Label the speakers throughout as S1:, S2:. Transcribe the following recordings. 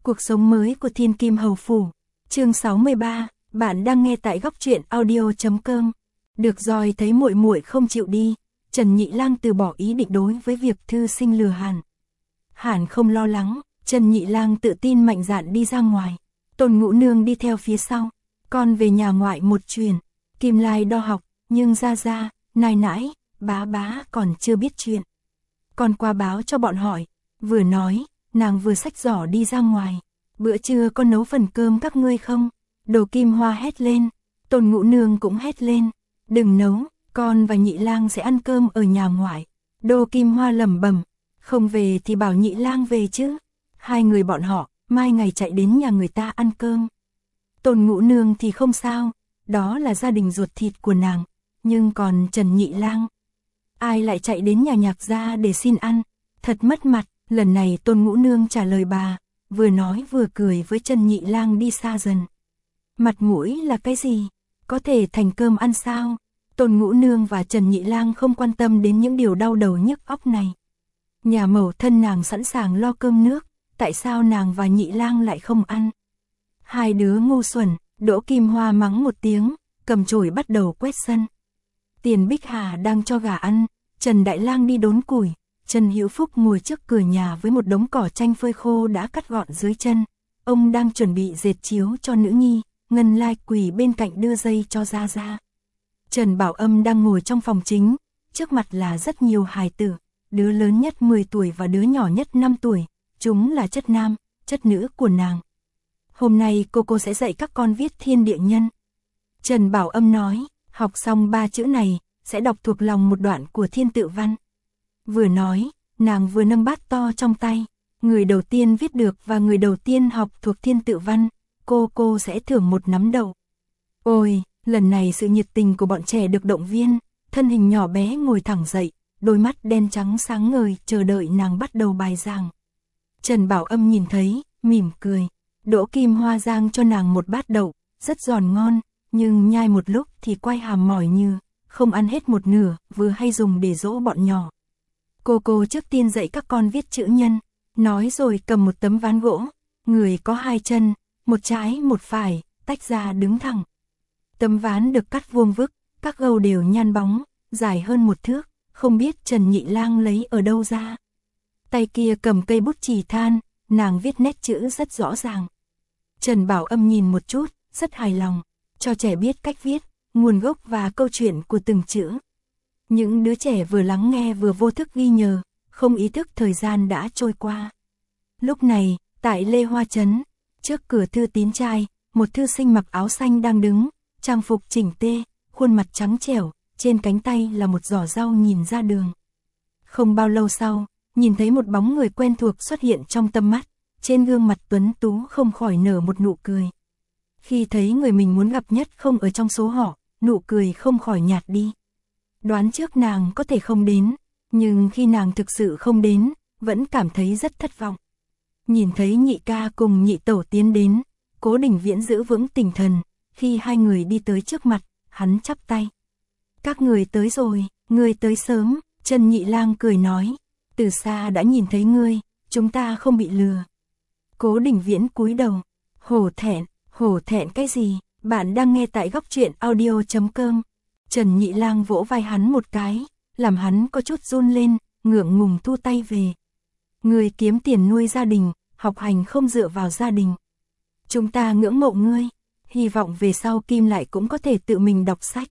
S1: Cuộc sống mới của Thiên Kim Hầu Phủ. Chương 63, bạn đang nghe tại góc truyện audio.com. Được rồi, thấy muội muội không chịu đi, Trần Nhị Lang từ bỏ ý định đối với việc thư sinh lừa Hàn. Hàn không lo lắng, Trần Nhị Lang tự tin mạnh dạn đi ra ngoài. Tôn Ngũ Nương đi theo phía sau. Con về nhà ngoại một chuyến. Kim Lai đo học, nhưng ra, nai nãi, bá còn chưa biết chuyện. Con qua báo cho bọn hỏi. Vừa nói, nàng vừa xách giỏ đi ra ngoài. Bữa trưa con nấu phần cơm các ngươi không? Đồ Kim Hoa hét lên. Tôn Ngũ Nương cũng hét lên. Đừng nấu, con và Nhị Lang sẽ ăn cơm ở nhà ngoại. Đồ Kim Hoa lẩm bẩm. Không về thì bảo Nhị Lang về chứ. Hai người bọn họ, mai ngày chạy đến nhà người ta ăn cơm. Tôn Ngũ Nương thì không sao, đó là gia đình ruột thịt của nàng. Nhưng còn Trần Nhị Lang, ai lại chạy đến nhà Nhạc gia để xin ăn, thật mất mặt. Lần này Tôn Ngũ Nương trả lời bà, vừa nói vừa cười với Trần Nhị Lang đi xa dần. Mặt mũi là cái gì? Có thể thành cơm ăn sao? Tôn Ngũ Nương và Trần Nhị Lang không quan tâm đến những điều đau đầu nhức óc này. Nhà mẫu thân nàng sẵn sàng lo cơm nước, tại sao nàng và Nhị Lang lại không ăn? Hai đứa ngu xuẩn. Đỗ Kim Hoa mắng một tiếng, cầm chổi bắt đầu quét sân. Tiền Bích Hà đang cho gà ăn, Trần Đại Lang đi đốn củi, Trần Hữu Phúc ngồi trước cửa nhà với một đống cỏ chanh phơi khô đã cắt gọn dưới chân. Ông đang chuẩn bị dệt chiếu cho nữ nhi, Ngân Lai quỳ bên cạnh đưa dây cho ra. Trần Bảo Âm đang ngồi trong phòng chính, trước mặt là rất nhiều hài tử, đứa lớn nhất 10 tuổi và đứa nhỏ nhất 5 tuổi, chúng là chất nam, chất nữ của nàng. Hôm nay cô sẽ dạy các con viết thiên địa nhân. Trần Bảo Âm nói, học xong 3 chữ này, sẽ đọc thuộc lòng một đoạn của thiên tự văn. Vừa nói, nàng vừa nâng bát to trong tay. Người đầu tiên viết được và người đầu tiên học thuộc thiên tự văn, cô sẽ thưởng một nắm đậu. Ôi, lần này sự nhiệt tình của bọn trẻ được động viên, thân hình nhỏ bé ngồi thẳng dậy, đôi mắt đen trắng sáng ngời chờ đợi nàng bắt đầu bài giảng. Trần Bảo Âm nhìn thấy, mỉm cười. Đỗ Kim Hoa giang cho nàng một bát đậu, rất giòn ngon, nhưng nhai một lúc thì quay hàm mỏi như, không ăn hết một nửa, vừa hay dùng để dỗ bọn nhỏ. Cô trước tiên dạy các con viết chữ nhân, nói rồi cầm một tấm ván gỗ, người có 2 chân, một trái một phải, tách ra đứng thẳng. Tấm ván được cắt vuông vức, các gâu đều nhăn bóng, dài hơn 1 thước, không biết Trần Nhị Lang lấy ở đâu ra. Tay kia cầm cây bút chì than, nàng viết nét chữ rất rõ ràng. Trần Bảo Âm nhìn một chút, rất hài lòng, cho trẻ biết cách viết, nguồn gốc và câu chuyện của từng chữ. Những đứa trẻ vừa lắng nghe vừa vô thức ghi nhớ, không ý thức thời gian đã trôi qua. Lúc này, tại Lê Hoa Trấn, trước cửa thư tín trai, một thư sinh mặc áo xanh đang đứng, trang phục chỉnh tê, khuôn mặt trắng trẻo, trên cánh tay là một giỏ rau nhìn ra đường. Không bao lâu sau, nhìn thấy một bóng người quen thuộc xuất hiện trong tầm mắt, trên gương mặt tuấn tú không khỏi nở một nụ cười. Khi thấy người mình muốn gặp nhất không ở trong số họ, nụ cười không khỏi nhạt đi. Đoán trước nàng có thể không đến, nhưng khi nàng thực sự không đến, vẫn cảm thấy rất thất vọng. Nhìn thấy nhị ca cùng nhị tẩu tiến đến, Cố Đình Viễn giữ vững tinh thần, khi hai người đi tới trước mặt, hắn chắp tay. Các người tới rồi, ngươi tới sớm, Trần Nhị Lang cười nói, từ xa đã nhìn thấy ngươi, chúng ta không bị lừa. Cố Đình Viễn cúi đầu, hổ thẹn cái gì, bạn đang nghe tại góc truyện audio.com. Trần Nhị Lang vỗ vai hắn một cái, làm hắn có chút run lên, ngượng ngùng thu tay về. Ngươi kiếm tiền nuôi gia đình, học hành không dựa vào gia đình. Chúng ta ngưỡng mộ ngươi, hy vọng về sau Kim lại cũng có thể tự mình đọc sách.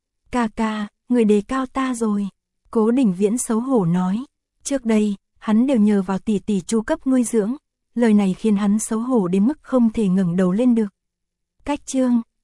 S1: Ca, người đề cao ta rồi. Cố Đình Viễn xấu hổ nói, trước đây, hắn đều nhờ vào tỷ tỷ chu cấp nuôi dưỡng, lời này khiến hắn xấu hổ đến mức không thể ngẩng đầu lên được. Cách chương